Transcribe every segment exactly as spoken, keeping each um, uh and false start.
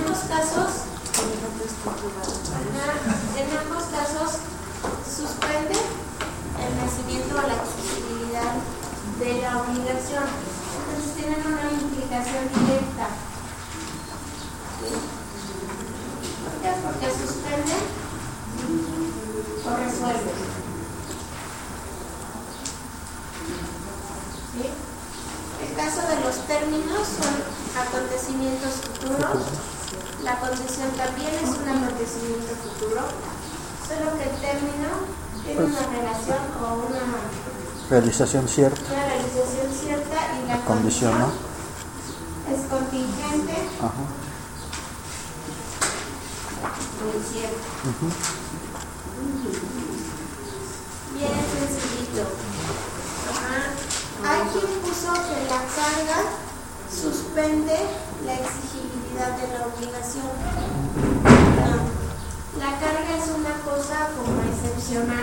ambos casos, en ambos casos suspende el nacimiento o la exigibilidad de la obligación. Entonces tienen una implicación directa. ¿Por qué? Porque suspende o resuelve. ¿Sí? El caso de los términos son acontecimientos futuros. La concesión también es un acontecimiento futuro, solo que el término tiene una relación o una realización cierta. Una realización cierta y la condición, ¿no? Es contingente. Ajá. Muy cierto. Uh-huh. Bien sencillito. Ajá. Hay quien puso que la carga suspende la exigibilidad de la obligación. No. La carga es una cosa como excepcional.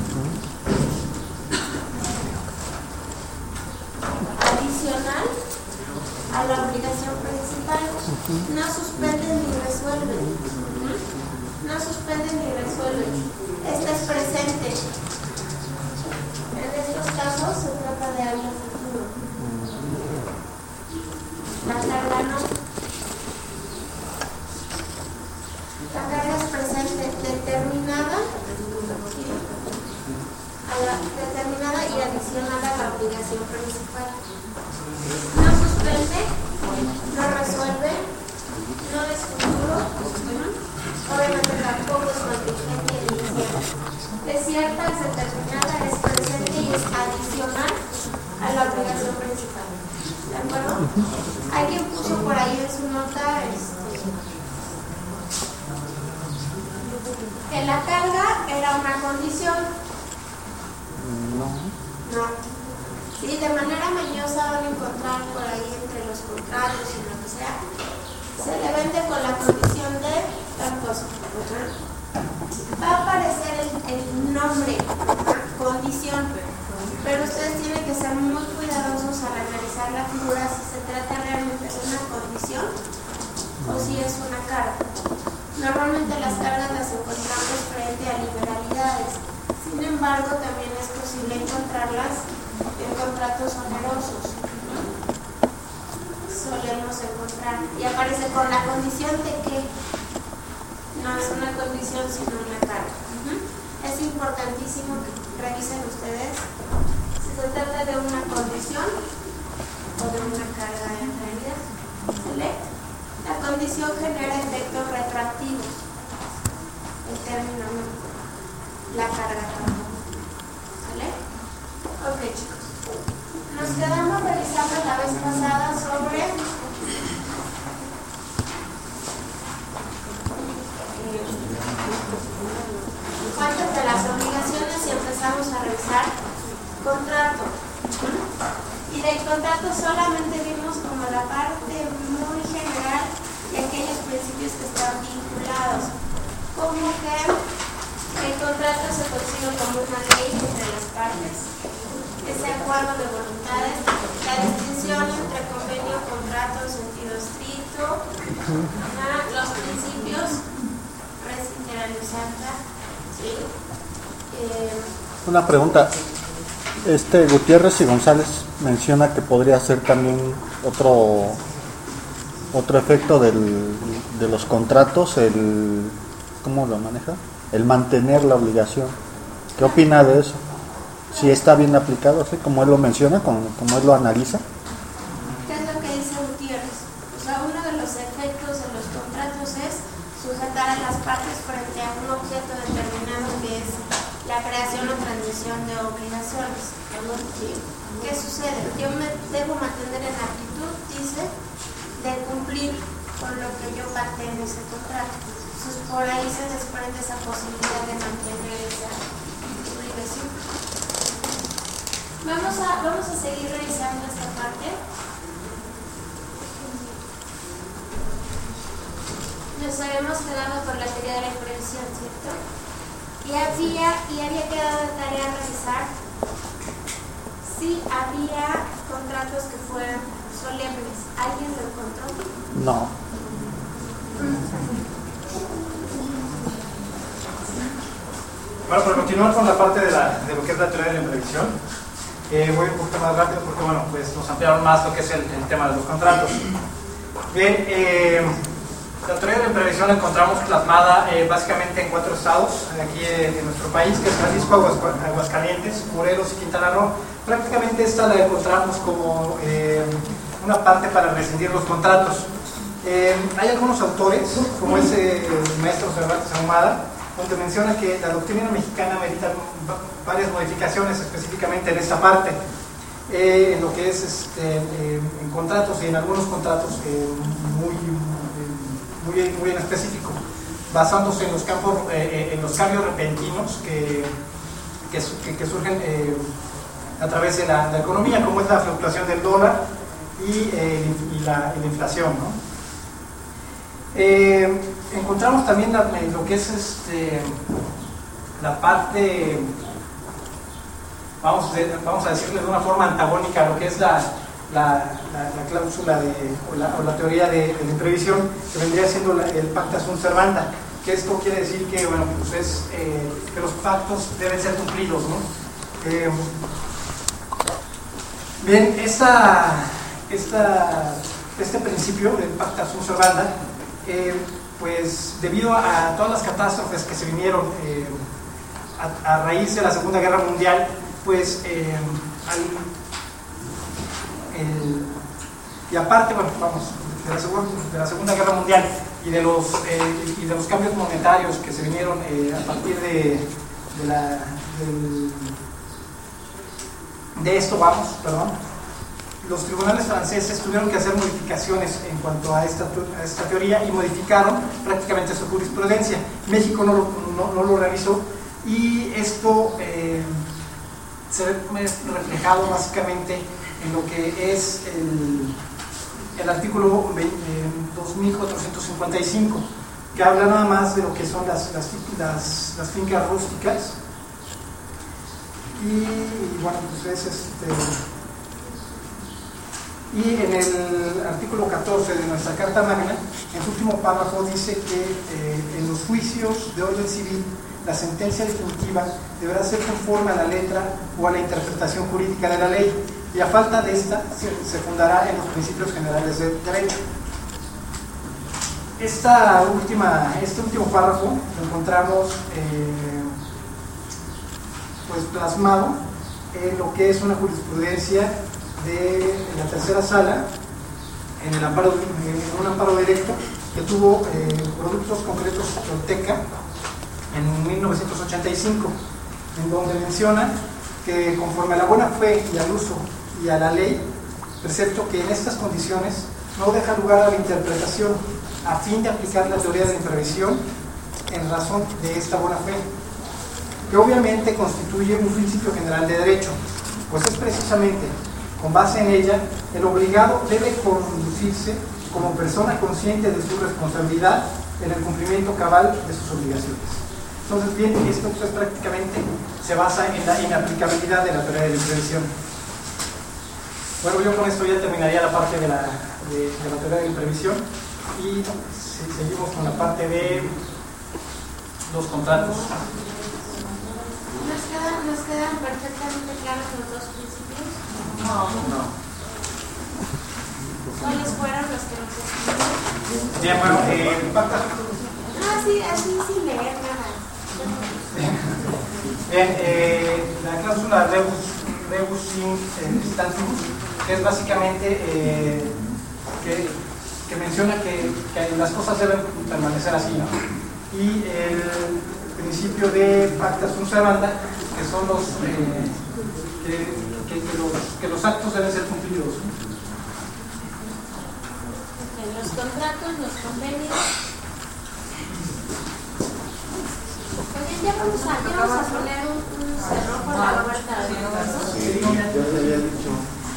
Adicional a la obligación principal. No suspenden ni resuelven. No suspenden ni resuelven. Esta es presente. En estos casos se trata de algo futuro. La carga no. La carga es presente, determinada, a la, determinada y adicional a la obligación principal. No suspende, no resuelve, no es futuro, obviamente tampoco es contingente y incierta. Es cierta, es determinada, es presente y es adicional a la obligación principal. ¿De acuerdo? Hay quien puso por ahí en su nota este, que la carga era una condición. No. No. Sí, de manera mañosa van a encontrar por ahí entre los contratos y lo que sea. Se le vende con la condición de tal cosa. Va a aparecer el, el nombre, condición, pero ustedes tienen que ser muy cuidadosos al analizar la figura si se trata realmente de una condición o si es una carga. Normalmente las cargas las encontramos frente a liberalidades. Sin embargo, también es posible encontrarlas en contratos onerosos. Solemos encontrar. Y aparece con la condición de que no es una condición sino una carga. Uh-huh. Es importantísimo que revisen ustedes si se trata de una condición o de una carga en realidad. Select. La condición genera efectos retroactivos. El término no. La carga tampoco. ¿Vale? Ok, chicos. Nos quedamos revisando la vez pasada sobre cuántas de las obligaciones y empezamos a revisar contrato. Y del contrato solamente vimos como la parte muy general de aquellos principios que están vinculados. Como que el contrato se consigue como una ley entre las partes, ese acuerdo de voluntades, la distinción entre convenio, contrato en sentido estricto, ¿no? Los principios, res integralizanta, ¿sí? Eh, Una pregunta. Este Gutiérrez y González menciona que podría ser también otro otro efecto del, de los contratos, el ¿cómo lo maneja? El mantener la obligación. ¿Qué opina de eso? Si está bien aplicado, así como él lo menciona, como, como él lo analiza. ¿Qué es lo que dice Gutiérrez? O sea, uno de los efectos de los contratos es sujetar a las partes frente a un objeto determinado que es la creación o transmisión de obligaciones. ¿Qué sucede? Yo me debo mantener en actitud, dice, de cumplir con lo que yo pacté en ese contrato. Entonces, por ahí se desprende esa posibilidad de mantener esa obligación. Vamos a, vamos a seguir revisando esta parte. Nos habíamos quedado por la teoría de la imprevisión, ¿cierto? Y había, y había quedado de tarea revisar si había contratos que fueran solemnes. ¿Alguien lo encontró? No. Bueno, para continuar con la parte de, la, de lo que es la teoría de la imprevisión, eh, voy un poquito más rápido porque, bueno, pues nos ampliaron más lo que es el, el tema de los contratos. Bien, eh, la teoría de la imprevisión la encontramos plasmada eh, básicamente en cuatro estados aquí en, en nuestro país, que es Jalisco, Aguas, Aguascalientes, Morelos y Quintana Roo. Prácticamente esta la encontramos como eh, una parte para rescindir los contratos. Eh, hay algunos autores, como es eh, el maestro Cervantes Ahumada, donde menciona que la doctrina mexicana merita varias modificaciones específicamente en esta parte, eh, en lo que es este, eh, en contratos y en algunos contratos eh, muy, muy, muy en específico, basándose en los, campos, eh, en los cambios repentinos que, que, que surgen eh, a través de la, la economía, como es la fluctuación del dólar y, eh, y, la, y la inflación, ¿no? Eh, encontramos también la, lo que es este, la parte, vamos a, vamos a decirle de una forma antagónica a lo que es la, la, la, la cláusula de, o, la, o la teoría de, de la imprevisión, que vendría siendo la, el pacta sunt servanda, que esto quiere decir que, bueno, pues es, eh, que los pactos deben ser cumplidos, ¿no? Eh, bien, esta, esta, este principio del pacta sunt servanda, Eh, pues debido a, a todas las catástrofes que se vinieron eh, a, a raíz de la Segunda Guerra Mundial, pues eh, al, el, y aparte, bueno, vamos, de la, segunda, de la Segunda Guerra Mundial y de los, eh, y de los cambios monetarios que se vinieron eh, a partir de, de, la, del, de esto, vamos, perdón, los tribunales franceses tuvieron que hacer modificaciones en cuanto a esta, a esta teoría y modificaron prácticamente su jurisprudencia. México no lo, no, no lo realizó y esto eh, se ve reflejado básicamente en lo que es el, el artículo dos mil cuatrocientos cincuenta y cinco, que habla nada más de lo que son las, las, las, las fincas rústicas y, y bueno, pues es este... Y en el artículo catorce de nuestra Carta Magna, en su último párrafo, dice que eh, en los juicios de orden civil, la sentencia definitiva deberá ser conforme a la letra o a la interpretación jurídica de la ley, y a falta de esta, se, se fundará en los principios generales del derecho. Esta última, este último párrafo lo encontramos eh, pues plasmado en lo que es una jurisprudencia de la tercera sala en, el amparo, en un amparo directo que tuvo eh, productos concretos Tolteca en mil novecientos ochenta y cinco, en donde menciona que conforme a la buena fe y al uso y a la ley, precepto que en estas condiciones no deja lugar a la interpretación a fin de aplicar la teoría de la imprevisión en razón de esta buena fe, que obviamente constituye un principio general de derecho, pues es precisamente con base en ella, el obligado debe conducirse como persona consciente de su responsabilidad en el cumplimiento cabal de sus obligaciones. Entonces, bien, esto pues, prácticamente se basa en la inaplicabilidad de la teoría de la imprevisión. Bueno, yo con esto ya terminaría la parte de la, de, de la teoría de la imprevisión y si, seguimos con la parte de los contratos. ¿Nos quedan, nos quedan perfectamente claros los dos principios? No, no. ¿Cuáles fueron los que nos escribieron? Bien, bueno, eh, el pacta. Ah, sí, así sin leer nada. Bien, eh, la cláusula rebus, rebus in stantibus, que es básicamente eh, que, que menciona que, que las cosas deben permanecer así, ¿no? Y el principio de pacta sunt servanda, que son los eh, que Que, que, los, que los actos deben ser cumplidos. En los contratos, los convenios. Oye, ya vamos a, ya vamos a poner un, un cerrojo en la vuelta de los Sí, ya se había dicho.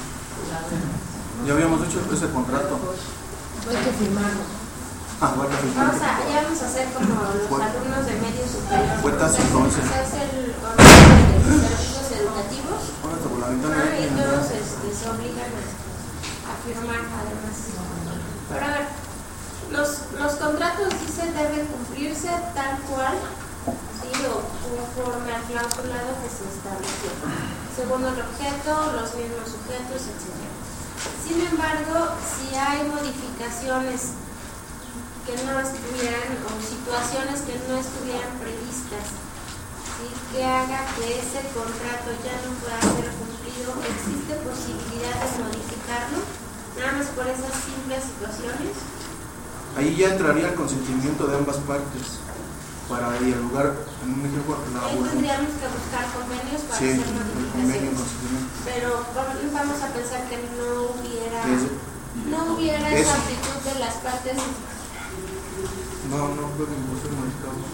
Ya habíamos dicho ese contrato. Hay que firmarlo. Ah, bueno, Vamos a, ya vamos a hacer como los alumnos de medio superior. Cuentas entonces. Se hace el orden de servicios educativos. Ah, y todos este, se obligan a, a firmar además. Pero a ver, Los, los contratos dicen deben cumplirse tal cual, ¿sí? O conforme al clausulado que se estableció, según el objeto, los mismos sujetos, etcétera. Sin embargo, si hay modificaciones que no estuvieran, o situaciones que no estuvieran previstas, ¿sí? Que haga que ese contrato ya no pueda ser cumplido, ¿existe posibilidad de modificarlo? Nada más por esas simples situaciones. Ahí ya entraría el consentimiento de ambas partes para dialogar en un ejemplo. Ahí tendríamos que buscar convenios para sí, hacer modificaciones. convenio, pero vamos a pensar que no hubiera es, no hubiera es, esa actitud de las partes. No, no creo que me guste modificarlo.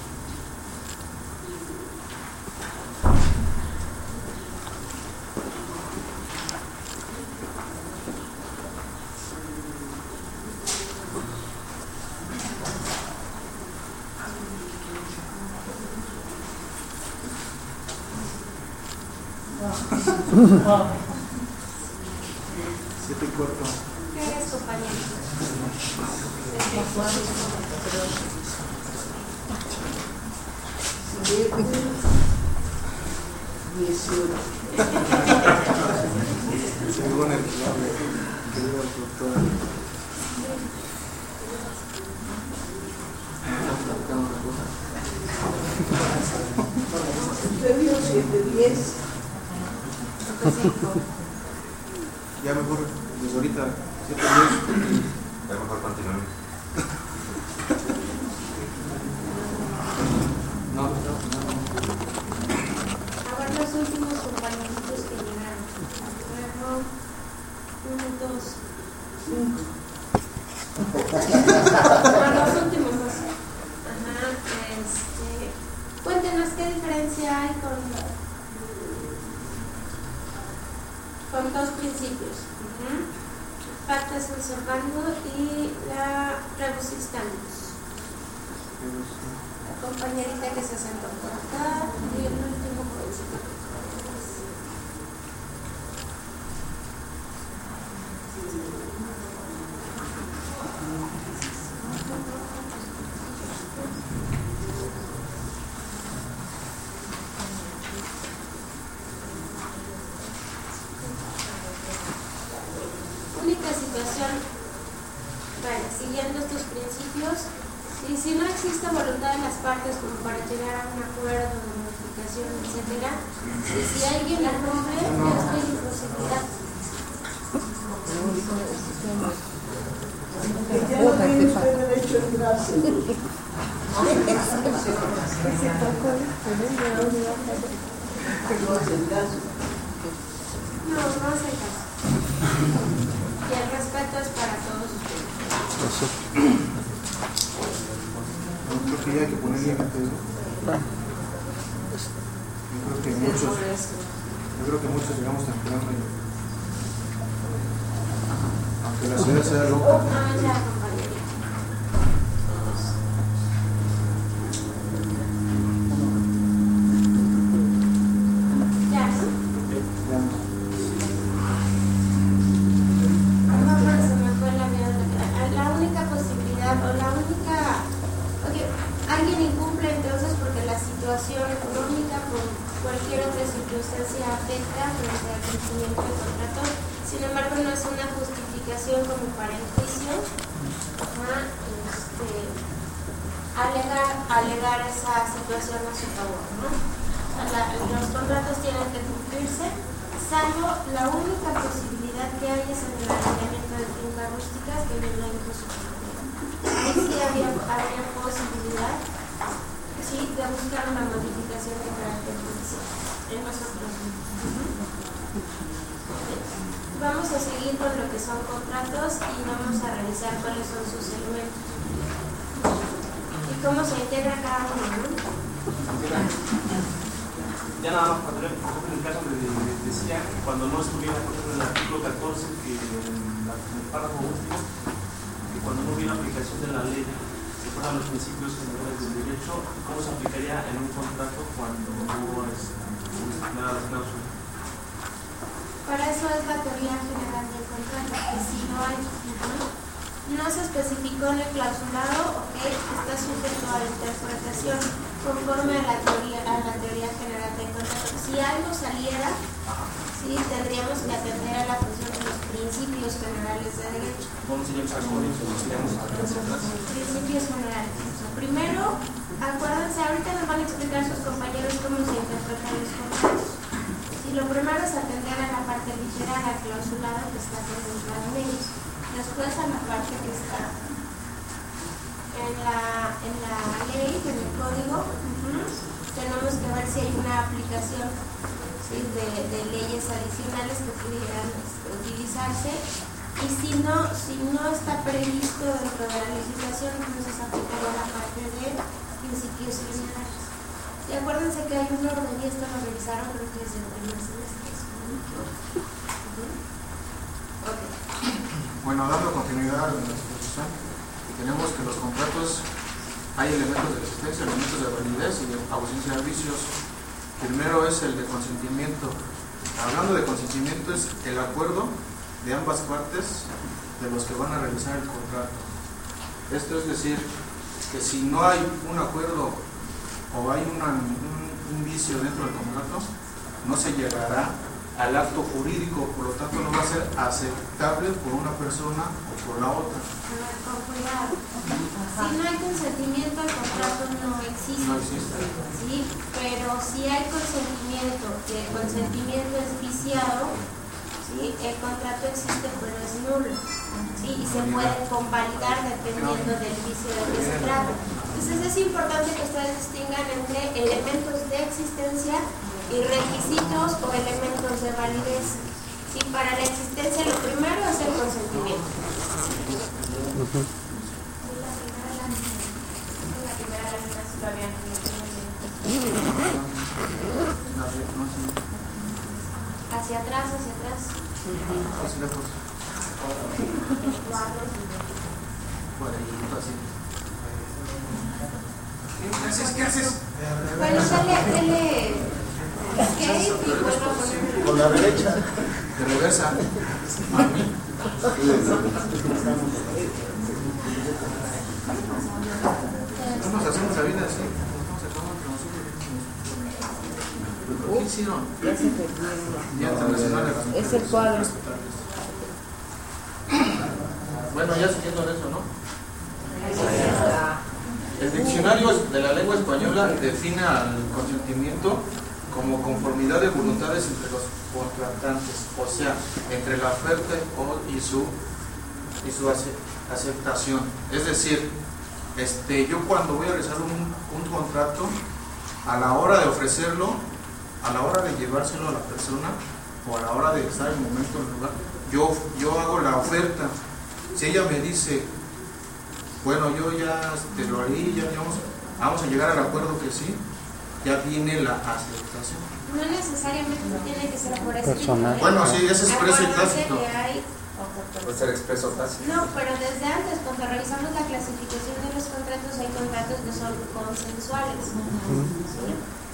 Siete corto. ¿Qué eres, compañero? Según el que digo el doctor. Ya mejor, desde ahorita, siete diez. Ya mejor continuamos. No, no, no. A ver los últimos compañeritos que llegaron. Luego, uno, dos, cinco. Bueno, los últimos dos. Ajá, este. Cuéntenos qué diferencia hay con, con dos principios. Uh-huh. Pacta sunt servando y la rebus instandus. La compañerita que se sentó por acá y el último jovencito que tenemos. Única situación, bueno, siguiendo estos principios, y si no existe voluntad de las partes como para llegar a un acuerdo de modificación, etcétera, y si alguien la rompe, no hay imposibilidad. Ya no tiene usted derecho a quedarse. No, no hace caso. Y el respeto es para todos ustedes. Eso. No creo que ya hay que poner límites, ¿no? Yo creo que muchos, yo creo que muchos llegamos temprano y aunque la ciudad sea loca. No, ya, compañero. Ya, ¿no? Ya. No, pero se me fue la vida. La única posibilidad o la única. Ok, alguien incumple entonces porque la situación económica por cualquier otra circunstancia afecta frente al cumplimiento del contrato. Sin embargo, no es una justificación como para el juicio. Ajá, este, alegar, alegar esa situación a su favor, ¿no? O sea, la, los contratos tienen que cumplirse, salvo la única posibilidad que hay es en el arrendamiento de fincas rústicas que viene la imposición. Ahí sí había, habría posibilidad, sí, de buscar una modificación de carácter judicial en nosotros mismos. Vamos a seguir con lo que son contratos y vamos a revisar cuáles son sus elementos y cómo se integra cada uno, ¿no? Ya nada más, por ejemplo, en el caso de, de, decía que cuando no estuviera, por ejemplo, en el artículo catorce, que en, la, en el párrafo último, que cuando no hubiera aplicación de la ley, se fueran los principios generales del derecho, ¿cómo se aplicaría en un contrato cuando no es nada de cláusula? Para eso es la teoría general del contrato, que si no hay, ¿no? no se especificó en el clausulado, ok, está sujeto a la interpretación conforme a la teoría, a la teoría general del contrato. Si algo saliera, sí, tendríamos que atender a la función de los principios generales de derecho. ¿Cómo sería el argumento? Principios generales. O sea, primero, acuérdense, ahorita nos van a explicar sus compañeros cómo se interpretan los contratos. Y lo primero es atender a la parte literaria, al clausulado que está contemplado en ellos. Después a la parte que está en la, en la ley, en el código, uh-huh, tenemos que ver si hay una aplicación, ¿sí?, de, de leyes adicionales que pudieran este, utilizarse, y si no, si no está previsto dentro de la legislación, entonces aplicaría la parte de principios generales. Y acuérdense que hay un orden, y esto lo revisaron creo que desde el primer semestre. Uh-huh. Okay. Bueno, dando continuidad a la exposición, tenemos que los contratos hay elementos de existencia, elementos de validez y de ausencia de vicios. Primero es el de consentimiento. Hablando de consentimiento, es el acuerdo de ambas partes de los que van a realizar el contrato. Esto es decir, que si no hay un acuerdo o hay una, un, un vicio dentro del contrato, no se llegará al acto jurídico, por lo tanto no va a ser aceptable por una persona o por la otra. Con cuidado. Si no hay consentimiento, el contrato no existe. No existe. Sí, pero si hay consentimiento, que el consentimiento es viciado, ¿sí?, el contrato existe pero es nulo. ¿Sí? Y se puede convalidar dependiendo del vicio de que se trata. Entonces es importante que ustedes distingan entre elementos de existencia y requisitos o elementos de validez. Sí, para la existencia lo primero es el consentimiento. Uh-huh. La primera lámina, la primera lámina sí todavía no tiene. Hacia atrás, hacia atrás. ¿Qué haces? ¿Qué haces? Bueno, dale, dale escape y vuelvo a poner. Con la derecha. De reversa. A mí. No nos hacemos la vida así. Nos acabamos entre nosotros. ¿Qué hicieron? Ya se perdieron. Ya internacionales. Es el cuadro. Bueno, ya siguiendo en eso, ¿no? El diccionario de la lengua española define al consentimiento como conformidad de voluntades entre los contratantes, o sea, entre la oferta y su, y su aceptación. Es decir, este, yo cuando voy a realizar un, un contrato, a la hora de ofrecerlo, a la hora de llevárselo a la persona, o a la hora de estar en el momento, en el lugar, yo, yo hago la oferta. Si ella me dice, bueno, yo ya te lo harí, ya vamos, vamos a llegar al acuerdo que sí, ya viene la aceptación. No necesariamente tiene que ser por escrito. Personal. Bueno, sí, es expreso y Acuérdense tácito. que hay- Puede ser expreso o tácito. No, pero desde antes, cuando revisamos la clasificación de los contratos, hay contratos que son consensuales. ¿Sí?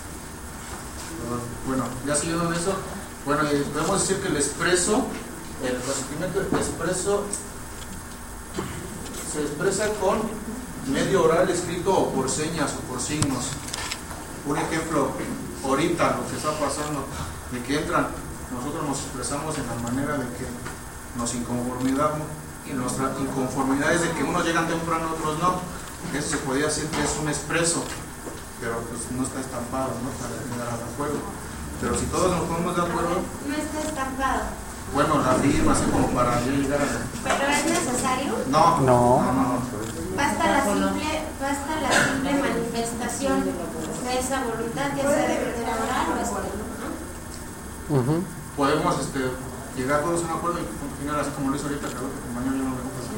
Bueno, ya siguiendo en eso, bueno, eh, podemos decir que el expreso, el consentimiento expreso se expresa con medio oral escrito o por señas o por signos. Un ejemplo, ahorita lo que está pasando, de que entran, nosotros nos expresamos en la manera de que nos inconformidamos, y nuestra inconformidad es de que unos llegan temprano, otros no. Eso se podría decir que es un expreso, pero pues no está estampado, ¿no?, para llegar al acuerdo. Pero si todos nos ponemos de acuerdo, No está estampado. bueno, la firma, así como para ya llegar a... ¿Pero es necesario? No, No. no, no. Basta la simple, basta la simple manifestación de esa voluntad, ya sea de manera oral o escrita, ¿no? Uh-huh. Podemos este, llegar todos a un acuerdo y continuar así como lo hizo ahorita, claro, que mañana ya no me gusta.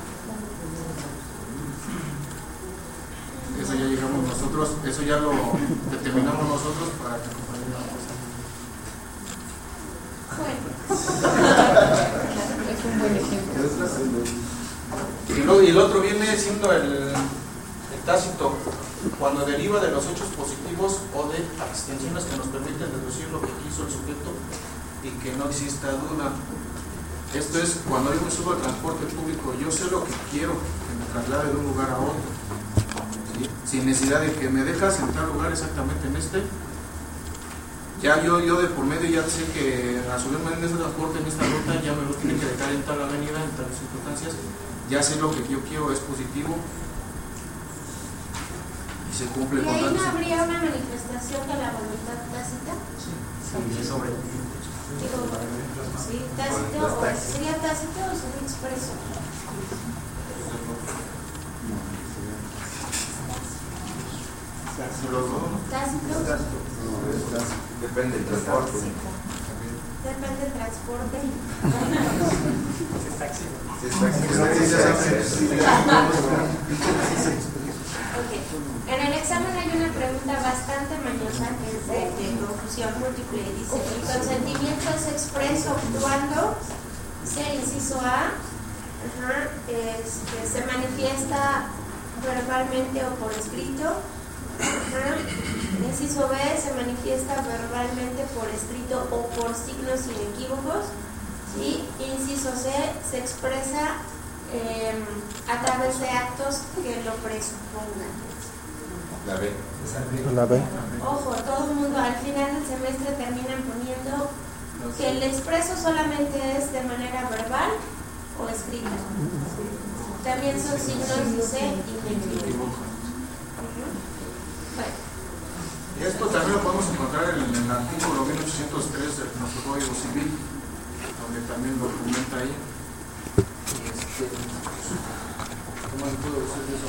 Eso ya llegamos nosotros, eso ya lo determinamos nosotros para que acompañe la cosa. Es un buen ejemplo. Y, luego, y el otro viene siendo el, el tácito, cuando deriva de los hechos positivos o de abstenciones que nos permiten deducir lo que quiso el sujeto y que no exista duda. Esto es cuando yo me subo al transporte público, yo sé lo que quiero, que me traslade de un lugar a otro, ¿sí? Sin necesidad de que me dejas en tal lugar exactamente en este. Ya yo, yo de por medio ya sé que a subirme en ese transporte, en esta ruta, ya me lo tiene que dejar en tal avenida, en tales circunstancias. Ya sé lo que yo quiero, es positivo y se cumple ¿Y con ahí tantos. no habría una manifestación de la voluntad tácita? Sí, sobre Digo, sí, tácito, o sería tácito o sería expreso. Tácito. Depende del transporte. Depende del transporte. Si es taxi, si es taxi. Okay. En el examen hay una pregunta bastante mañosa que es de, de confusión múltiple. Dice, el consentimiento es expreso cuando, dice inciso A, ajá, este, se manifiesta verbalmente o por escrito. Ajá. Inciso B, se manifiesta verbalmente por escrito o por signos inequívocos. Y inciso C, se expresa Eh, a través de actos que lo presupongan. La B. La B. Ojo, todo el mundo al final del semestre terminan poniendo que el expreso solamente es de manera verbal o escrita. También son signos y C inequívocos. Bueno. Y esto también lo podemos encontrar en el artículo mil ochocientos tres de nuestro Código Civil, donde también lo comenta ahí. Este, ¿cómo le puedo decir eso?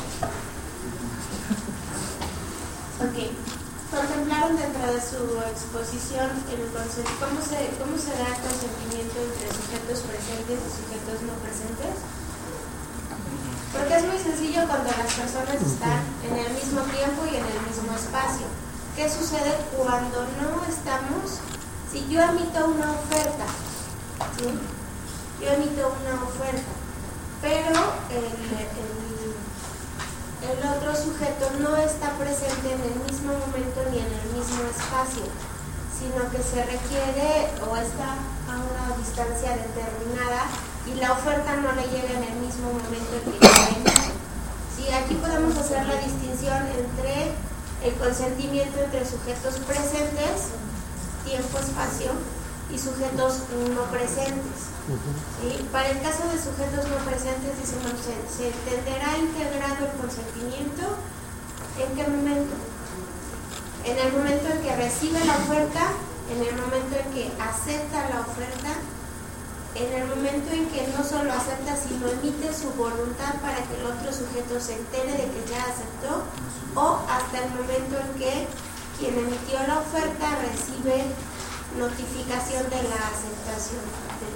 Ok. Contemplaron dentro de su exposición el concepto, ¿cómo se, cómo se da el consentimiento entre sujetos presentes y sujetos no presentes? Porque es muy sencillo cuando las personas están en el mismo tiempo y en el mismo espacio. ¿Qué sucede cuando no estamos? Si yo emito una oferta, ¿sí? Yo emito una oferta, pero el, el, el otro sujeto no está presente en el mismo momento ni en el mismo espacio, sino que se requiere o está a una distancia determinada y la oferta no le llega en el mismo momento en que yo la emito. Sí, aquí podemos hacer la distinción entre el consentimiento entre sujetos presentes, tiempo-espacio, y sujetos no presentes. ¿Sí? Para el caso de sujetos no presentes, decimos, se, se entenderá integrado el consentimiento. ¿En qué momento? En el momento en que recibe la oferta, en el momento en que acepta la oferta, en el momento en que no solo acepta, sino emite su voluntad para que el otro sujeto se entere de que ya aceptó, o hasta el momento en que quien emitió la oferta recibe notificación de la aceptación del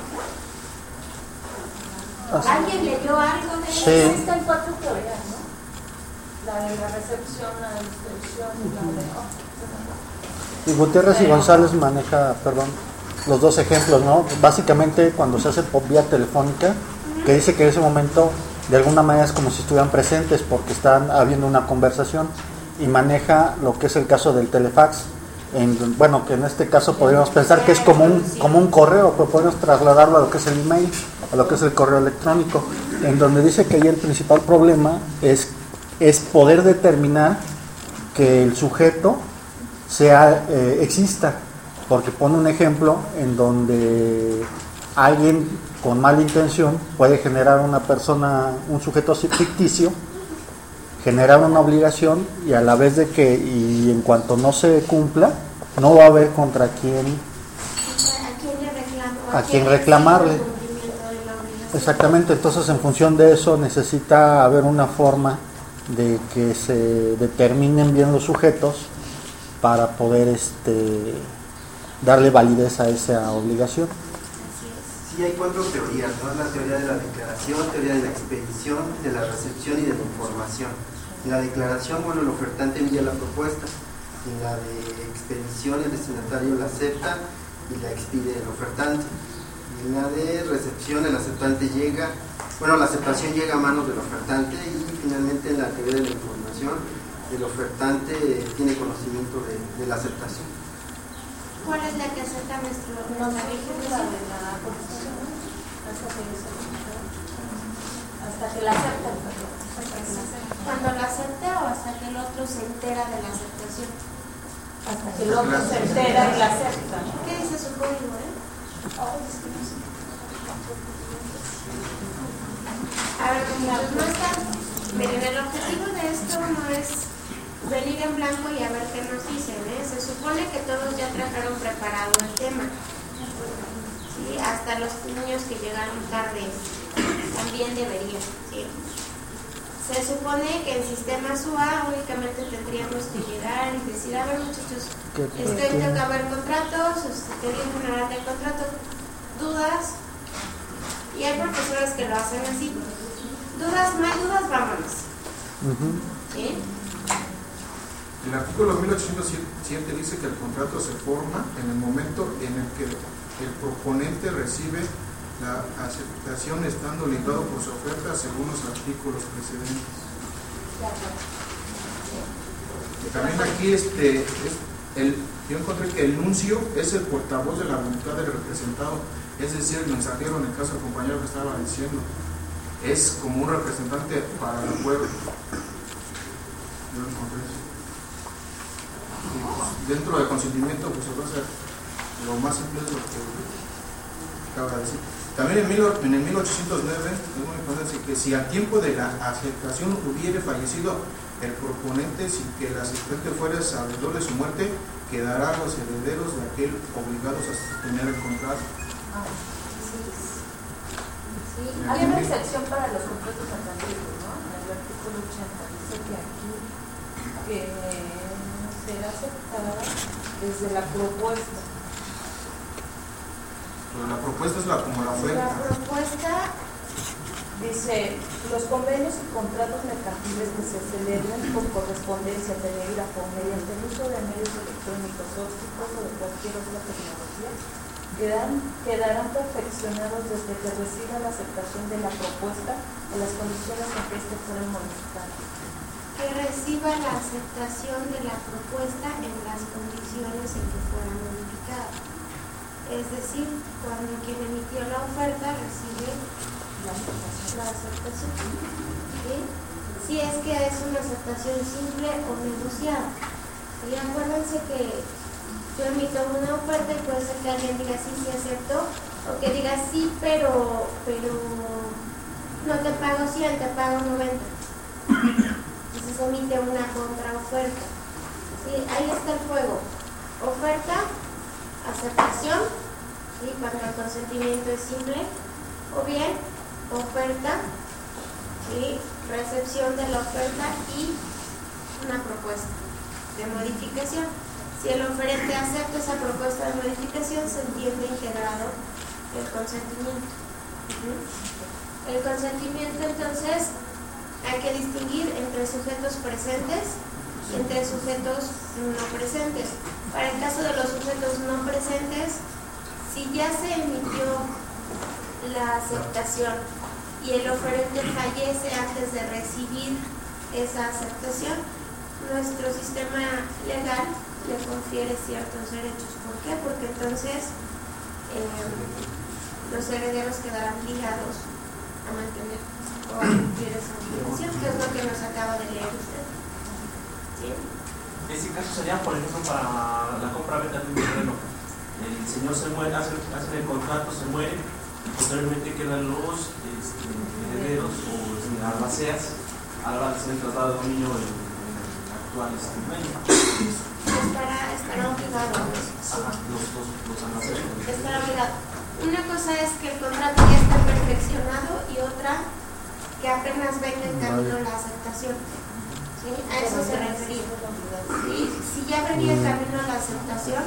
otro. ¿Alguien leyó algo de eso? Sí. Existen cuatro teorías, ¿no? La de la recepción, la de la instrucción y la de... Oh, y Gutiérrez y González maneja, perdón, los dos ejemplos, ¿no? Básicamente cuando se hace por vía telefónica, que dice que en ese momento de alguna manera es como si estuvieran presentes porque están habiendo una conversación, y maneja lo que es el caso del telefax. En, bueno, que en este caso podríamos pensar que es como un, como un correo, pero podemos trasladarlo a lo que es el email, a lo que es el correo electrónico, en donde dice que ahí el principal problema es, es poder determinar que el sujeto sea eh, exista, porque pone un ejemplo en donde alguien con mala intención puede generar una persona, un sujeto ficticio, generar una obligación, y a la vez de que, y en cuanto no se cumpla, no va a haber contra quién, ¿A quién le reclamo? a quién reclamarle. El cumplimiento de la obligación. Exactamente, entonces en función de eso necesita haber una forma de que se determinen bien los sujetos para poder este darle validez a esa obligación. Sí, hay cuatro teorías, ¿no? La teoría de la declaración, teoría de la expedición, de la recepción y de la información. En la declaración, bueno, el ofertante envía la propuesta. En la de expedición, el destinatario la acepta y la expide el ofertante. En la de recepción, el aceptante llega, bueno, la aceptación llega a manos del ofertante, y finalmente en la teoría de la información, el ofertante tiene conocimiento de, de la aceptación. ¿Cuál es la que acepta nuestro, nuestra legislación? la de la constitución. Hasta que, hasta que la aceptan, perdón. Hasta que la aceptan. Cuando la acepta o hasta que el otro se entera de la aceptación. Hasta que el otro se entera y la acepta. ¿Qué dice su código, eh? Oh, es que no sé. A ver, muchachos, no está. Miren, el objetivo de esto no es venir en blanco y a ver qué nos dicen, ¿eh? Se supone que todos ya trajeron preparado el tema. ¿Sí? Hasta los niños que llegaron tarde también deberían, ¿sí? Se supone que en sistemas U A únicamente tendríamos que llegar y decir, a ver muchachos, este tengo que haber contratos, teoría general del contrato, dudas, y hay profesores que lo hacen así. Dudas, no hay dudas, vámonos. Uh-huh. ¿Sí? El artículo mil ochocientos siete dice que el contrato se forma en el momento en el que el proponente recibe la aceptación estando ligado por su oferta según los artículos precedentes. También aquí este, es el, yo encontré que el nuncio es el portavoz de la voluntad del representado, es decir, el mensajero en el caso del compañero que estaba diciendo, es como un representante para el pueblo. Yo lo encontré eso. Y, pues, dentro del consentimiento pues se va a hacer lo más simple es lo que acaba de decir. También en, mil, en el mil ochocientos nueve es muy importante que si al tiempo de la aceptación hubiere fallecido el proponente sin que el aceptante fuera sabedor de su muerte, quedará a los herederos de aquel obligados a sostener el contrato. Ah, sí. Sí. Hay una excepción para los contratos mercantiles, ¿no? En el artículo ochenta dice que aquí que será aceptada desde la propuesta. Pero la propuesta es la, como la oferta. La propuesta dice, los convenios y contratos mercantiles que se celebren por correspondencia telégrafa o mediante el uso de medios electrónicos ópticos o de cualquier otra tecnología quedarán, quedarán perfeccionados desde que reciba la aceptación de la propuesta o las condiciones en que éste fueron modificadas. que reciba la aceptación de la propuesta en las condiciones en que fuera modificada. Es decir, cuando quien emitió la oferta recibe la aceptación. La aceptación. ¿Sí? Si es que es una aceptación simple o negociada. ¿Sí? Acuérdense que yo emito una oferta y puede ser que alguien diga sí, sí acepto, o que diga sí, pero, pero no te pago cien, te pago noventa. Entonces se emite una contraoferta. ¿Sí? Ahí está el juego. Oferta, aceptación, ¿sí? Cuando el consentimiento es simple, o bien oferta, ¿sí? Recepción de la oferta y una propuesta de modificación. Si el oferente acepta esa propuesta de modificación, se entiende integrado el consentimiento. ¿Sí? El consentimiento, entonces, hay que distinguir entre sujetos presentes y entre sujetos no presentes. Para el caso de los sujetos no presentes, si ya se emitió la aceptación y el oferente fallece antes de recibir esa aceptación, nuestro sistema legal le confiere ciertos derechos. ¿Por qué? Porque entonces eh, los herederos quedarán ligados a mantener o a cumplir esa obligación, que es lo que nos acaba de leer usted. ¿Sí? Ese caso sería, por ejemplo, para la compra-venta de un terreno. El señor se muere, hace, hace el contrato, se muere, y posteriormente quedan los este, herederos o este, albaceas a la hora de ser trasladado de dominio en el actual este, dueño. Estará, estará obligado. Sí. Ajá, los, los, los albaceas. Estará obligado. Una cosa es que el contrato ya está perfeccionado y otra que apenas venga en camino la aceptación. ¿Sí? A eso se refería. ¿Sí? Si ya venía en camino la aceptación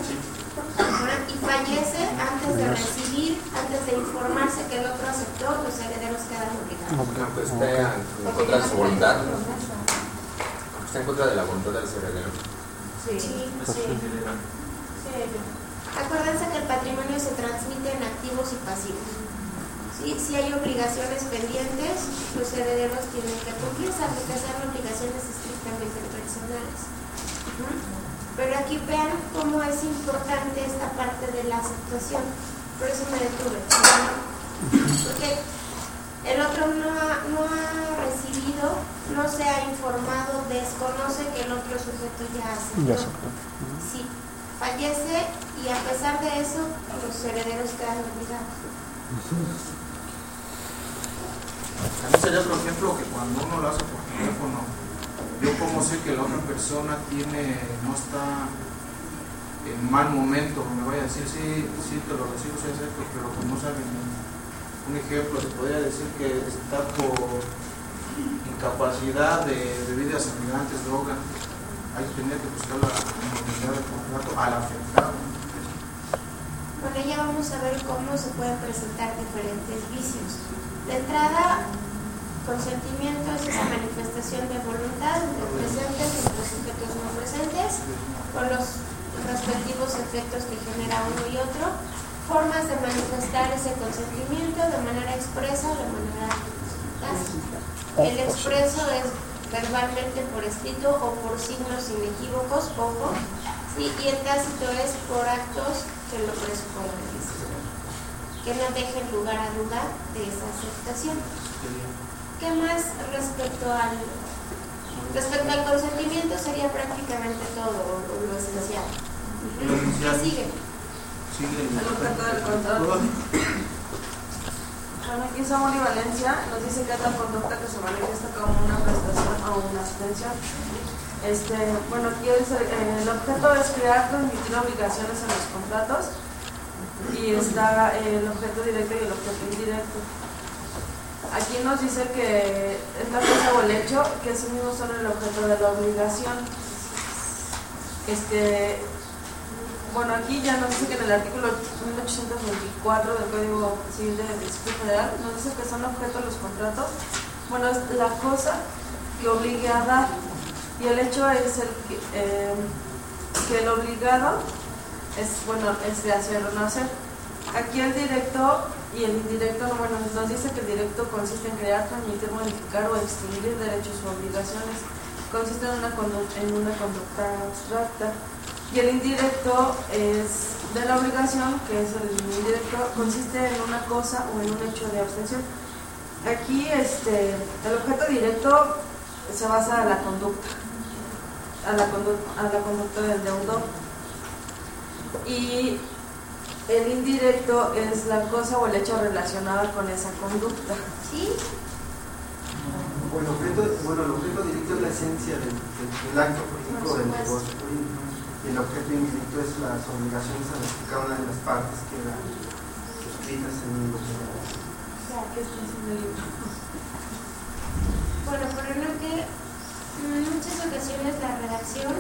y fallece antes de recibir, antes de informarse que el otro aceptó, los herederos quedan obligados. Aunque esté en contra de su voluntad, aunque esté en contra de la voluntad de los herederos. Sí, Sí, sí. sí. Sí. Acuérdense que el patrimonio se transmite en activos y pasivos. ¿Sí? Si hay obligaciones pendientes, los herederos tienen que cumplir, salvo que sean obligaciones estrictamente personales. ¿Mm? Pero aquí vean cómo es importante esta parte de la aceptación. Por eso me detuve. porque el otro no ha, no ha recibido, no se ha informado, desconoce que el otro sujeto ya aceptó. Ya aceptó. Sí, fallece y a pesar de eso, los herederos quedan obligados. También sería otro ejemplo que cuando uno lo hace por teléfono, yo como sé que la otra persona tiene, no está en mal momento, me vaya a decir, sí, sí te lo recibo, sí acepto, pero pues no saben. Un ejemplo, se podría decir que está por incapacidad de bebidas embriagantes, droga. Ahí tendría que buscar la nulidad del contrato al afectado. Bueno, ya vamos a ver cómo se pueden presentar diferentes vicios. De entrada, consentimiento es esa manifestación de voluntad entre presentes y entre sujetos no presentes, con los respectivos efectos que genera uno y otro. Formas de manifestar ese consentimiento de manera expresa o de manera tácita. El expreso es verbalmente por escrito o por signos inequívocos, ojo, ¿sí? Y el tácito es por actos que lo presuponen, que no dejen lugar a duda de esa aceptación. ¿Qué más respecto al respecto al consentimiento? Sería prácticamente todo lo, lo esencial. ¿Qué sigue? El objeto del contrato. Bueno, aquí Samuel y Valencia nos dice que es la conducta que se manifiesta como una prestación o una suspensión. Este, bueno, aquí el, el objeto es crear, transmitir obligaciones en los contratos, y está el objeto directo y el objeto indirecto. Aquí nos dice que es la cosa o el hecho, que sí mismo son el objeto de la obligación. Este, bueno, aquí ya nos dice que en el artículo mil ochocientos veinticuatro del Código Civil del Distrito Federal nos dice que son objeto los contratos. Bueno, es la cosa que obligue a dar, y el hecho es el que, eh, que el obligado es, bueno, es de hacer o no hacer. Aquí el directo y el indirecto, bueno, nos dice que el directo consiste en crear, transmitir, modificar o extinguir derechos o obligaciones. Consiste en una conducta, en una conducta abstracta. Y el indirecto es de la obligación, que es el indirecto, consiste en una cosa o en un hecho de abstención. Aquí este, el objeto directo se basa en la conducta, a la, condu a la conducta del deudor. Y el indirecto es la cosa o el hecho relacionado con esa conducta. ¿Sí? Bueno, objeto, bueno, el objeto directo es la esencia del, del, del acto, por ejemplo, del negocio. Y el objeto indirecto es las obligaciones a las que cada una de las partes quedan suscritas en un documento. ¿Qué está haciendo el libro? Bueno, por ejemplo, que en muchas ocasiones la redacción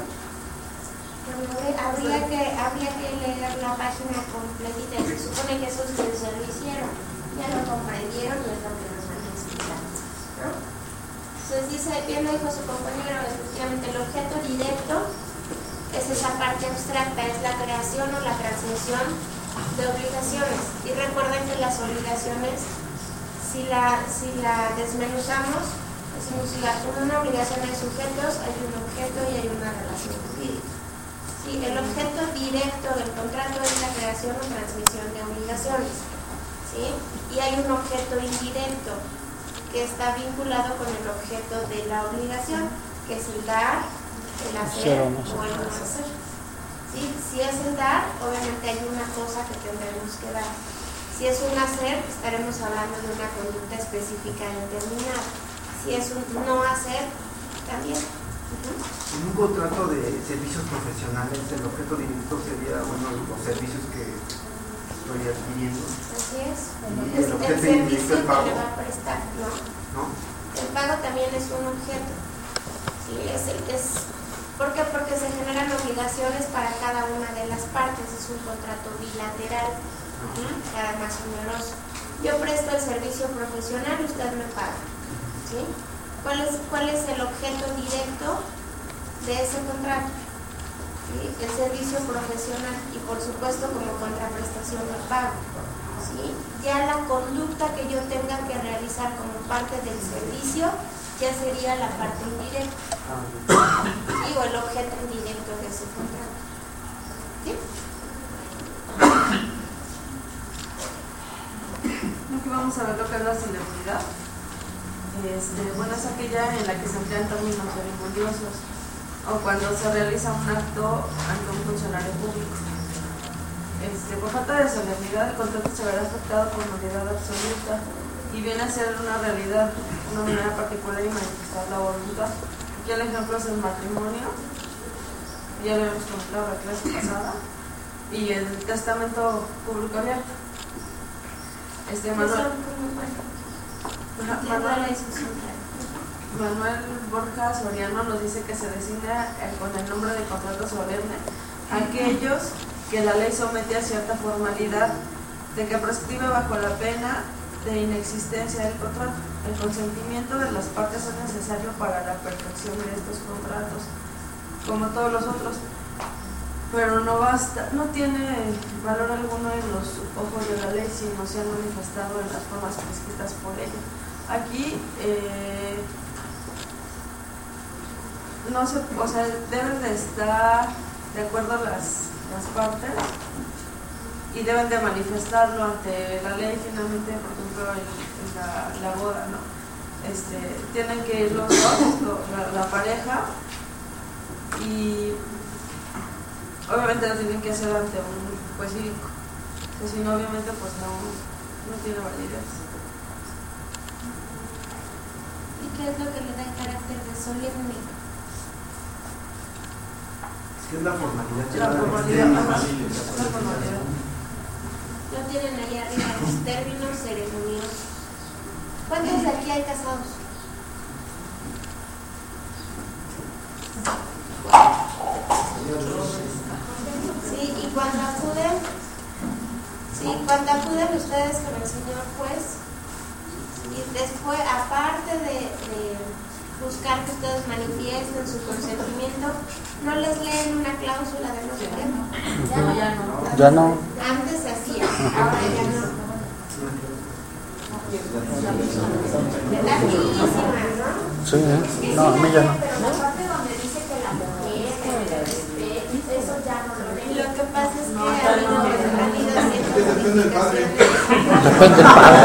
habría que, habría que leer la página completita, y se supone que eso ustedes ya lo hicieron, ya lo comprendieron y es lo que nos van a explicar, ¿no? Entonces dice, bien lo dijo su compañero, efectivamente el objeto directo es esa parte abstracta, es la creación o la transmisión de obligaciones. Y recuerden que las obligaciones, si la, si la desmenuzamos, decimos, si la, en una obligación hay sujetos, hay un objeto y hay una relación jurídica. Sí, el objeto directo del contrato es la creación o transmisión de obligaciones, ¿sí? Y hay un objeto indirecto que está vinculado con el objeto de la obligación, que es el dar, el hacer o el no hacer. ¿Sí? Si es el dar, obviamente hay una cosa que tendremos que dar. Si es un hacer, estaremos hablando de una conducta específica determinada. Si es un no hacer, también. Uh-huh. En un contrato de servicios profesionales, el objeto directo sería, bueno, los servicios que estoy adquiriendo. Así es. Y es el objeto el servicio indirecto, el que pago. le va a prestar, ¿no? ¿No? El pago también es un objeto. ¿Sí? Es, es, ¿Por qué? Porque se generan obligaciones para cada una de las partes. Es un contrato bilateral, uh-huh, cada más oneroso. Yo presto el servicio profesional, usted me paga. ¿Sí? ¿Cuál es, ¿Cuál es el objeto directo de ese contrato? ¿Sí? El servicio profesional y por supuesto como contraprestación del pago. ¿Sí? Ya la conducta que yo tenga que realizar como parte del servicio ya sería la parte indirecta. ¿Sí? O el objeto indirecto de ese contrato. ¿Sí? Aquí vamos a ver lo que es la solemnidad. Este, bueno, es aquella en la que se emplean términos ceremoniosos o cuando se realiza un acto ante un funcionario público. Este, por falta de solemnidad, el contrato se verá afectado por nulidad absoluta y viene a ser una realidad, una manera particular y manifestar la voluntad. Aquí el ejemplo es el matrimonio, ya lo hemos comentado en la clase pasada, y el testamento público abierto. Este, Manuel, Manuel, Manuel Borja Soriano nos dice que se designa con el nombre de contrato solemne aquellos que la ley somete a cierta formalidad de que prescribe bajo la pena de inexistencia del contrato. El consentimiento de las partes es necesario para la perfección de estos contratos, como todos los otros, pero no basta, no tiene valor alguno en los ojos de la ley si no se han manifestado en las formas prescritas por ella. Aquí eh, no se, o sea, deben de estar de acuerdo las, las partes y deben de manifestarlo ante la ley. Finalmente, por ejemplo, en, en la, la boda, ¿no? Este, tienen que ir los dos, la, la pareja, y obviamente lo tienen que hacer ante un juez cívico, que si no, obviamente, pues no, no tiene validez. ¿Y qué es lo que le da el carácter de solemne? Es que es la formalidad. La formalidad, la formalidad. Lo tienen ahí arriba, los términos ceremoniosos. ¿Cuántos de aquí hay casados? Sí, y cuando acuden, sí, cuando acuden ustedes con el señor juez, y después, aparte de, de buscar que ustedes manifiesten su consentimiento, ¿no les leen una cláusula de no sé qué? Ya no, ya no. Ya no. Antes se hacía, ahora ya no. Larguísima, ¿no? Sí, ¿eh? No, a mí ya no. Pero la parte donde dice que la mujer, que el respeto, eso ya no lo leen. Lo que pasa es que ha habido, ha habido ciertas modificaciones. Depende del padre.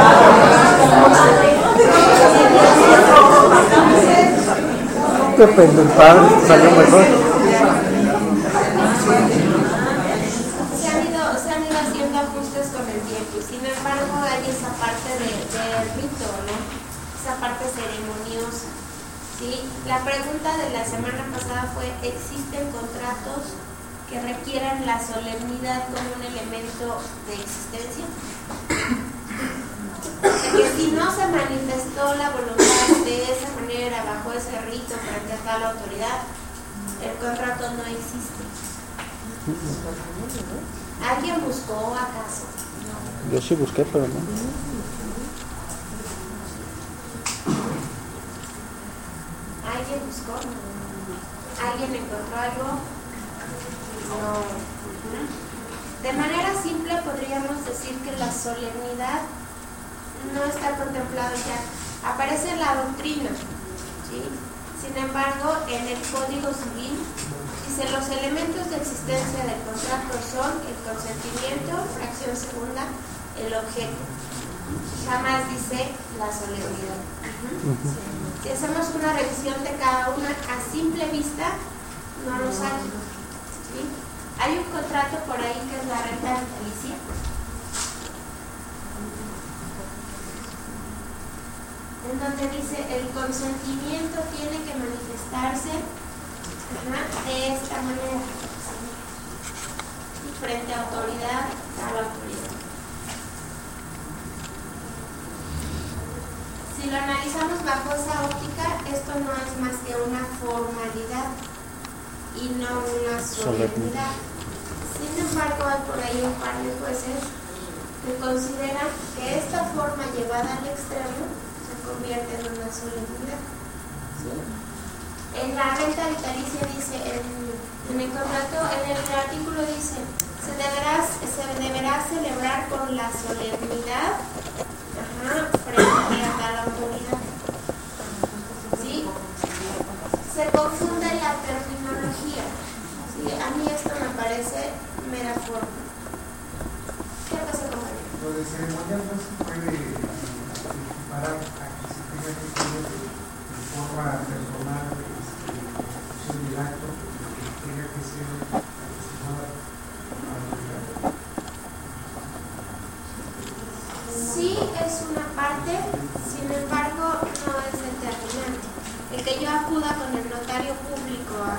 Depende del padre, salió mejor. Se han ido, se han ido haciendo ajustes con el tiempo, sin embargo hay esa parte de, de rito, ¿no? Esa parte ceremoniosa, ¿sí? La pregunta de la semana pasada fue: ¿existen contratos que requieran la solemnidad como un elemento de existencia? Que si no se manifestó la voluntad de esa manera, bajo ese rito, frente a tal autoridad, el contrato no existe. ¿Alguien buscó acaso? Yo sí busqué, pero no. ¿Alguien buscó? ¿Alguien encontró algo? No. De manera simple podríamos decir que la solemnidad no está contemplado ya. Aparece en la doctrina, ¿sí? Sin embargo, en el Código Civil dice: los elementos de existencia del contrato son el consentimiento, fracción segunda, el objeto. Jamás dice la solemnidad. Uh-huh. Si hacemos una revisión de cada una, a simple vista no lo sale, ¿sí? Hay un contrato por ahí que es la renta vitalicia. En donde dice: el consentimiento tiene que manifestarse, ajá, de esta manera, ¿sí? Y frente a autoridad, tal autoridad. Si lo analizamos bajo esa óptica, esto no es más que una formalidad y no una solemnidad. Sin embargo, hay por ahí un par de jueces que consideran que esta forma llevada al extremo convierte en una solemnidad, ¿sí? En la renta vitalicia dice, en, en el contrato, en el artículo dice: se deberá, se deberá celebrar con la solemnidad, ajá, frente a tal autoridad, ¿sí? Se confunde la terminología, ¿sí? A mí esto me parece mera forma. ¿Qué pasa con él? Lo de ceremonial no se puede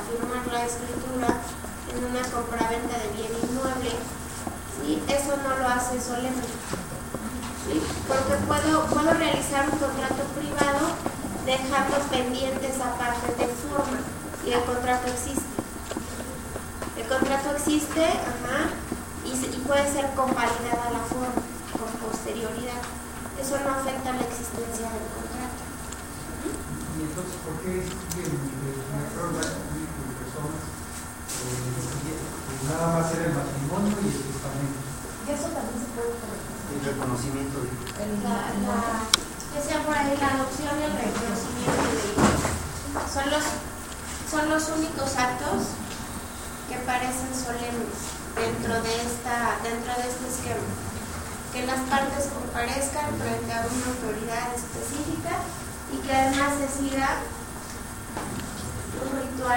firmar la escritura en una compraventa de bien inmueble, ¿sí? Eso no lo hace solemne, ¿sí? Porque puedo, puedo realizar un contrato privado dejando pendiente esa parte de forma y el contrato existe. El contrato existe, ajá, y, se, y puede ser convalidada la forma con posterioridad. Eso no afecta la existencia del contrato. Y entonces, ¿por qué siguen el error de personas? Nada más era el matrimonio y el testamento. Y eso también se puede corregir. El reconocimiento de La, la, que sea por ahí la adopción y el reconocimiento de hijos. Son los, son los únicos actos que parecen solemnes dentro de esta, dentro de este esquema. Que las partes comparezcan frente a una autoridad específica y que además se siga un ritual.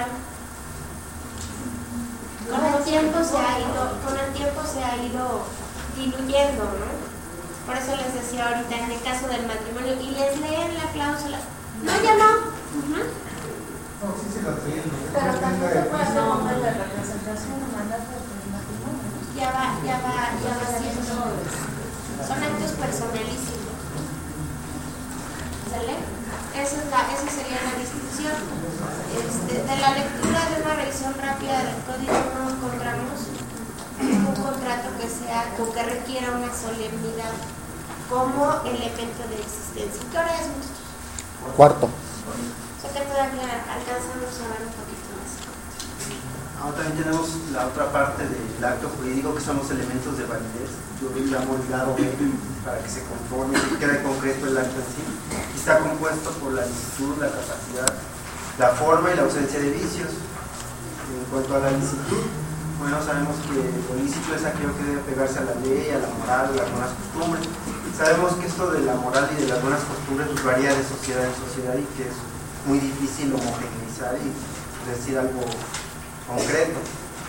Con el tiempo se ha ido, con el tiempo se ha ido diluyendo, ¿no? Por eso les decía ahorita en el caso del matrimonio, y les leen la cláusula. No, ya no. Uh-huh. No, sí se lo leen. Pero también se puede hacer un momento de representación o mandato del matrimonio. Ya va, ya va, ya va siendo. Son actos personalísimos. ¿Sale? Esa, es la, esa sería la distinción. Este, de la lectura de una revisión rápida del código no encontramos un contrato que sea o que requiera una solemnidad como elemento de existencia. ¿Qué hora es, muchachos? Cuarto. O sea que todavía alcanzamos a ver un poquito más. Ahora también tenemos la otra parte del acto jurídico, que son los elementos de validez. Yo le llamo el lado B, para que se conforme y quede concreto el acto en sí. Y está compuesto por la licitud, la capacidad, la forma y la ausencia de vicios. En cuanto a la licitud, bueno, sabemos que lo lícito es aquello que debe pegarse a la ley, a la moral, a las buenas costumbres. Sabemos que esto de la moral y de las buenas costumbres pues, varía de sociedad en sociedad y que es muy difícil homogeneizar y decir algo concreto.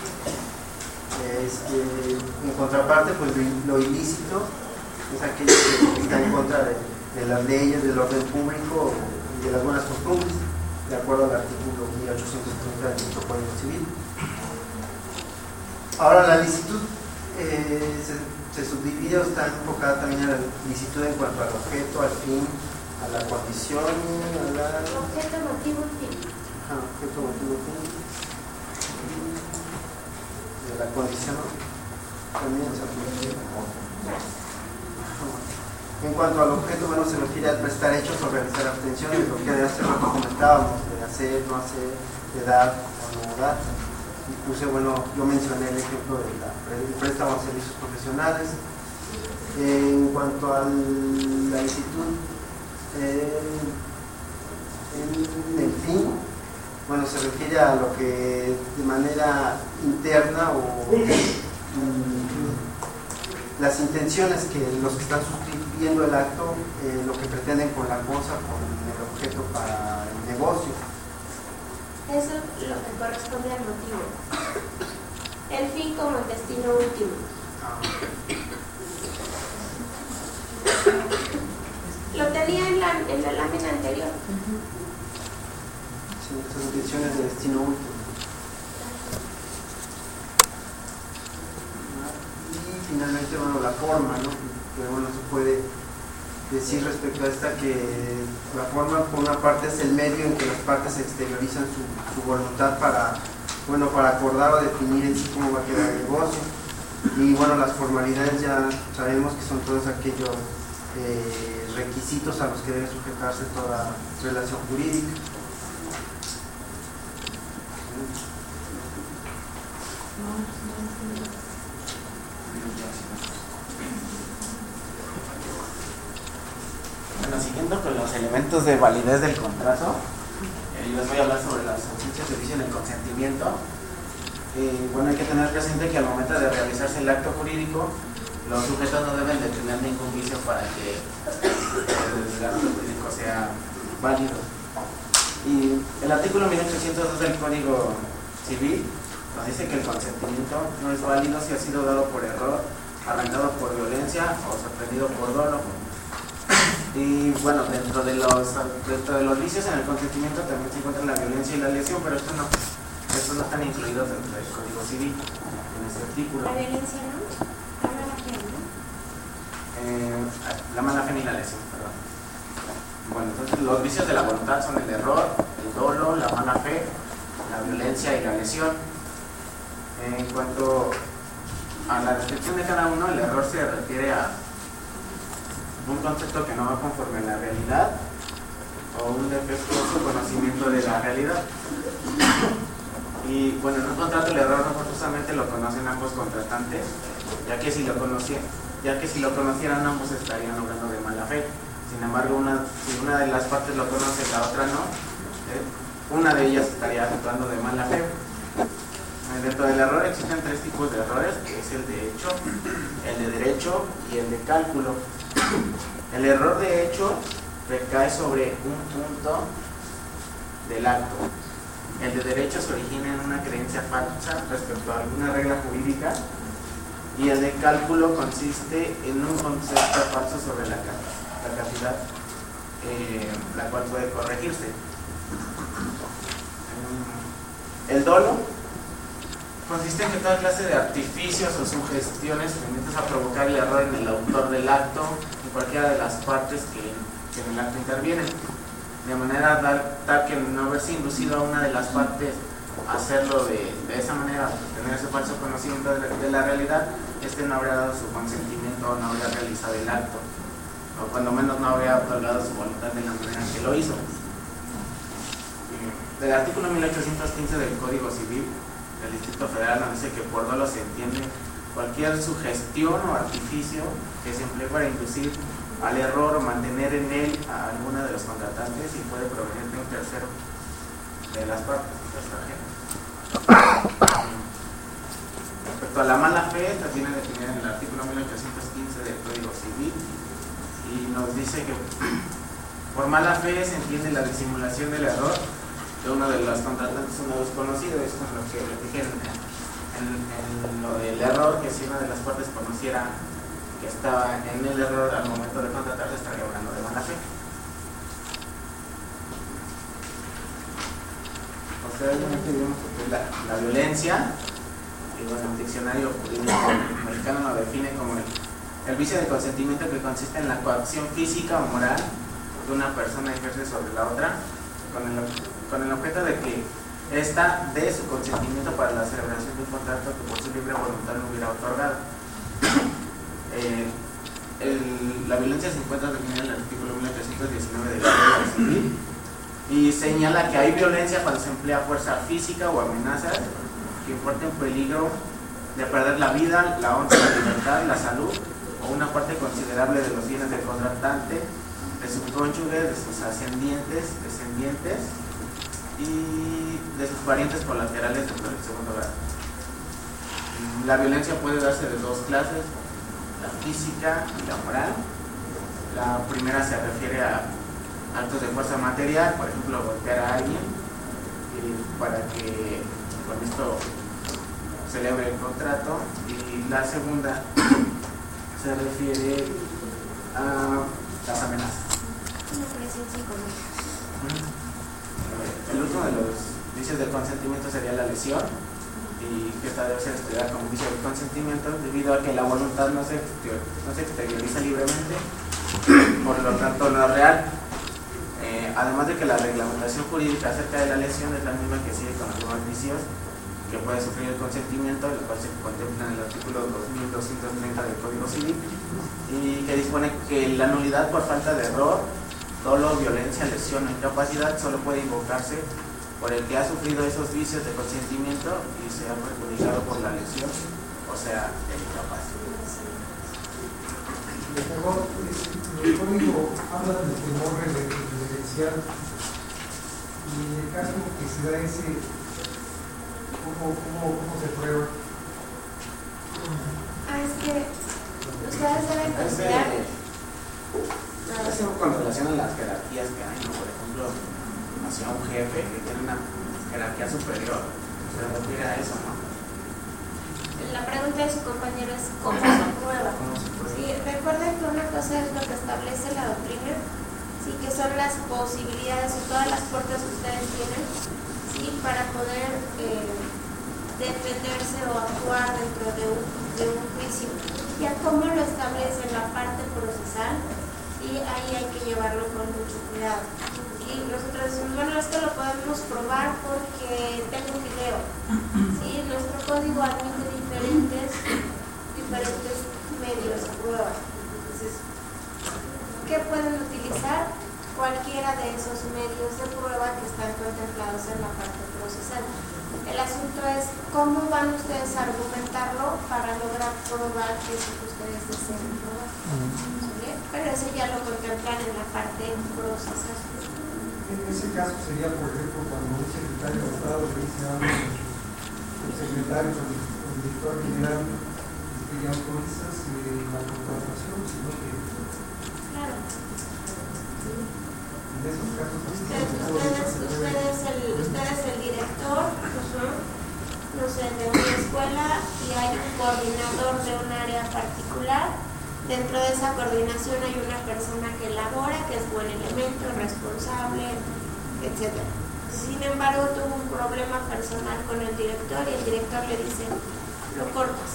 Este, en contraparte, pues lo ilícito es aquello que está en contra de, de las leyes, del orden público y de las buenas costumbres, de acuerdo al artículo mil ochocientos treinta del nuestro Código Civil. Ahora, la licitud eh, se, se subdivide o está enfocada también a la licitud en cuanto al objeto, al fin, a la condición, a la... Objeto, motivo, fin. Ajá, objeto, motivo, fin. De la condición también se aplica. En cuanto al objeto, bueno, se refiere a prestar hechos o realizar abstenciones, lo que de hace rato comentábamos, de hacer, no hacer, de dar o no dar. Puse, bueno, yo mencioné el ejemplo del préstamo a servicios profesionales. En cuanto a la licitud, eh, en el fin, bueno, se refiere a lo que de manera interna o um, las intenciones que los que están suscribiendo el acto, eh, lo que pretenden con la cosa, con el objeto para el negocio. Eso es lo que corresponde al motivo. El fin como el destino último. Lo tenía en la, en la lámina anterior. Sí, estas intenciones de destino último. Y finalmente, bueno, la forma, ¿no? Que bueno, se puede decir respecto a esta que la forma, por una parte, es el medio en que las partes exteriorizan su, su voluntad para, bueno, para acordar o definir en sí cómo va a quedar el negocio. Y bueno, las formalidades ya sabemos que son todos aquellos eh, requisitos a los que debe sujetarse toda relación jurídica. Bueno, siguiendo con los elementos de validez del contrato, eh, les voy a hablar sobre las ausencias de vicio en el consentimiento. Eh, bueno, hay que tener presente que al momento de realizarse el acto jurídico, los sujetos no deben de tener ningún vicio para que el acto jurídico sea válido. Y el artículo mil ochocientos dos del Código Civil nos dice que el consentimiento no es válido si ha sido dado por error, arrancado por violencia o sorprendido por dolo. Y bueno, dentro de los dentro de los vicios en el consentimiento también se encuentra la violencia y la lesión, pero esto no, estos no están incluidos dentro del Código Civil, en este artículo. La violencia no, la mala fe, ¿no? Eh, la mala fe ni la lesión, perdón. Bueno, entonces los vicios de la voluntad son el error, el dolo, la mala fe, la violencia y la lesión. En cuanto a la descripción de cada uno, el error se refiere a un concepto que no va conforme a la realidad o un defectuoso conocimiento de la realidad. Y bueno, en un contrato el error no forzosamente lo conocen ambos contratantes, ya que si lo conocieran, ya que si lo conocieran ambos estarían obrando de mala fe. Sin embargo, una, si una de las partes lo conoce y la otra no, eh, una de ellas estaría actuando de mala fe. Eh, dentro del error existen tres tipos de errores, que es el de hecho, el de derecho y el de cálculo. El error de hecho recae sobre un punto del acto. El de derecho se origina en una creencia falsa respecto a alguna regla jurídica, y el de cálculo consiste en un concepto falso sobre la, la cantidad eh, la cual puede corregirse. El dolo consiste en que toda clase de artificios o sugestiones tendentes a provocar el error en el autor del acto y cualquiera de las partes que, que en el acto intervienen, de manera tal, tal que no haberse inducido a una de las partes a hacerlo de, de esa manera, tener ese falso conocimiento de la, de la realidad, este no habría dado su consentimiento o no habría realizado el acto, o cuando menos no habría otorgado su voluntad de la manera que lo hizo. Del artículo mil ochocientos quince del Código Civil del Distrito Federal nos dice que por dolo se entiende cualquier sugestión o artificio que se emplee para inducir al error o mantener en él a alguna de los contratantes y puede provenir de un tercero de las partes extranjeras. Respecto a la mala fe, esta viene definida en el artículo mil ochocientos quince del Código Civil y nos dice que por mala fe se entiende la disimulación del error de uno de los contratantes, uno desconocido. Es con lo que les dije en, en, en lo del error, que si una de las partes conociera que estaba en el error al momento de contratarse, estaría hablando de mala fe. Posteriormente vimos que la, la violencia, y bueno, el diccionario jurídico americano lo define como el, el vicio de consentimiento que consiste en la coacción física o moral que una persona ejerce sobre la otra con el, con el objeto de que ésta dé su consentimiento para la celebración de un contrato que por su libre voluntad no hubiera otorgado. Eh, el, la violencia se encuentra definida en el artículo mil ochocientos diecinueve del Código Civil y señala que hay violencia cuando se emplea fuerza física o amenazas que importen peligro de perder la vida, la honra, la libertad, la salud o una parte considerable de los bienes del contratante, de su cónyuge, de sus ascendientes, descendientes y de sus parientes colaterales dentro del segundo grado. La violencia puede darse de dos clases, la física y la moral. La primera se refiere a actos de fuerza material, por ejemplo, golpear a alguien y para que con esto celebre el contrato, y la segunda se refiere a las amenazas. Una presión psicológica. El último de los vicios del consentimiento sería la lesión, y que esta debe ser estudiada como vicio del consentimiento debido a que la voluntad no se, no se exterioriza libremente, por lo tanto no es real. Eh, además de que la reglamentación jurídica acerca de la lesión es la misma que sigue con los demás vicios que puede sufrir el consentimiento, el cual se contempla en el artículo dos mil doscientos treinta del Código Civil, y que dispone que la nulidad por falta de error, dolo, violencia, lesión o incapacidad solo puede invocarse por el que ha sufrido esos vicios de consentimiento y se ha perjudicado por la lesión, o sea, el incapaz. El código habla del temor reverencial, y en el caso que se da ese, ¿cómo, cómo, cómo se prueba? Ah, es que ustedes deben considerar. Es con relación a las jerarquías que hay, ¿no? Por ejemplo, hacia un jefe que tiene una jerarquía superior, se refiere a eso, ¿no? La pregunta de su compañero es ¿cómo se prueba? Sí, recuerden que una cosa es lo que establece la doctrina, sí, que son las posibilidades y todas las puertas que ustedes tienen, sí, ¿sí? Para poder eh, defenderse o actuar dentro de un, de un juicio. Ya cómo lo establece la parte procesal, y ahí hay que llevarlo con mucho cuidado. Y nosotros decimos, bueno, esto lo podemos probar porque tengo un video. ¿Sí? Nuestro código admite diferentes, diferentes medios de prueba. Entonces, ¿qué pueden utilizar? Cualquiera de esos medios de prueba que están contemplados en la parte procesal. El asunto es cómo van ustedes a argumentarlo para lograr probar que eso que ustedes desean probar. ¿Sí? Pero eso ya lo contemplan en la parte procesal. En ese caso sería, por ejemplo, cuando un secretario de Estado le dice a un secretario o el director general que ya autorizas eh, la contratación, sino que... Claro. En esos casos... Ustedes, ustedes, ustedes, el, ustedes el director, uh-huh, no sé, de una escuela, y hay un coordinador de un área particular. Dentro de esa coordinación hay una persona que elabora, que es buen elemento, responsable, etcétera. Sin embargo, tuvo un problema personal con el director y el director le dice, lo cortas.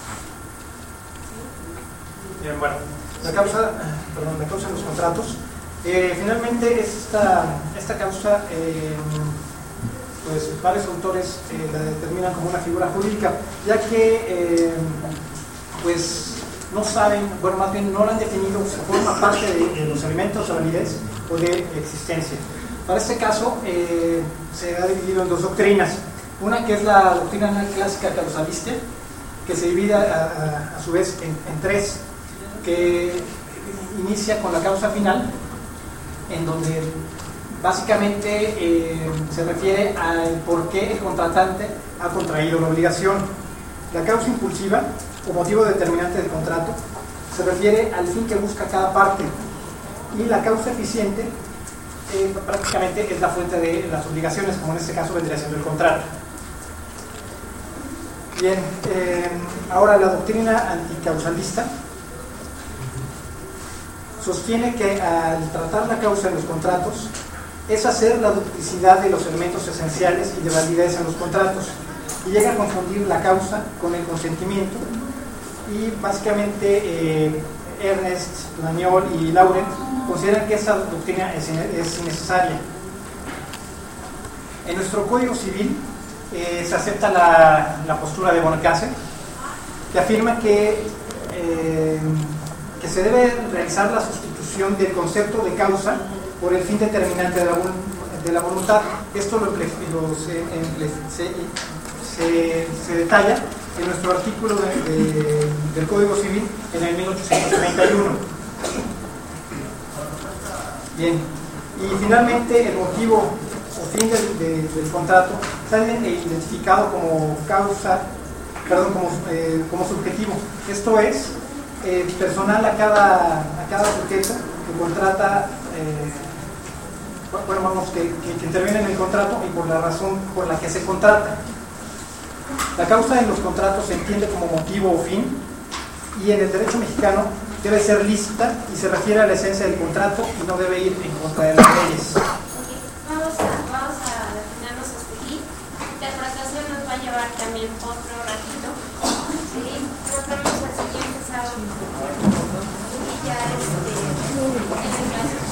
Bien, bueno, la causa, perdón, la causa de los contratos. Eh, finalmente, esta, esta causa, eh, pues varios autores eh, la determinan como una figura jurídica, ya que, eh, pues, no saben, bueno, más bien no la han definido, si forma parte de, de los elementos de validez o de existencia. Para este caso, eh, se ha dividido en dos doctrinas. Una que es la doctrina clásica causalista, que se divide a, a, a su vez en, en tres, que inicia con la causa final, en donde básicamente eh, se refiere al por qué el contratante ha contraído la obligación. La causa impulsiva, o motivo determinante del contrato, se refiere al fin que busca cada parte, y la causa eficiente eh, prácticamente es la fuente de las obligaciones, como en este caso vendría siendo el contrato. Bien, eh, ahora la doctrina anticausalista sostiene que al tratar la causa en los contratos es hacer la duplicidad de los elementos esenciales y de validez en los contratos, y llega a confundir la causa con el consentimiento, y básicamente eh, Ernest, Laniol y Laurent consideran que esa doctrina es, es innecesaria. En nuestro Código Civil eh, se acepta la, la postura de Bonacase, que afirma que, eh, que se debe realizar la sustitución del concepto de causa por el fin determinante de la, de la voluntad. Esto lo, lo se, se, se, se detalla en nuestro artículo de, de, del Código Civil en el mil ochocientos treinta y uno. Bien, y finalmente el motivo o fin del, de, del contrato está identificado como causa, perdón, como, eh, como subjetivo. Esto es eh, personal a cada, a cada sujeto que contrata, eh, bueno, vamos, que, que, que interviene en el contrato y por la razón por la que se contrata. La causa en los contratos se entiende como motivo o fin, y en el derecho mexicano debe ser lícita y se refiere a la esencia del contrato y no debe ir en contra de las leyes. Okay. Vamos, a, vamos a detenernos hasta aquí. Interpretación nos va a llevar también otro ratito. ¿Sí? Nos vemos el siguiente sábado. Y ya este, en el clase.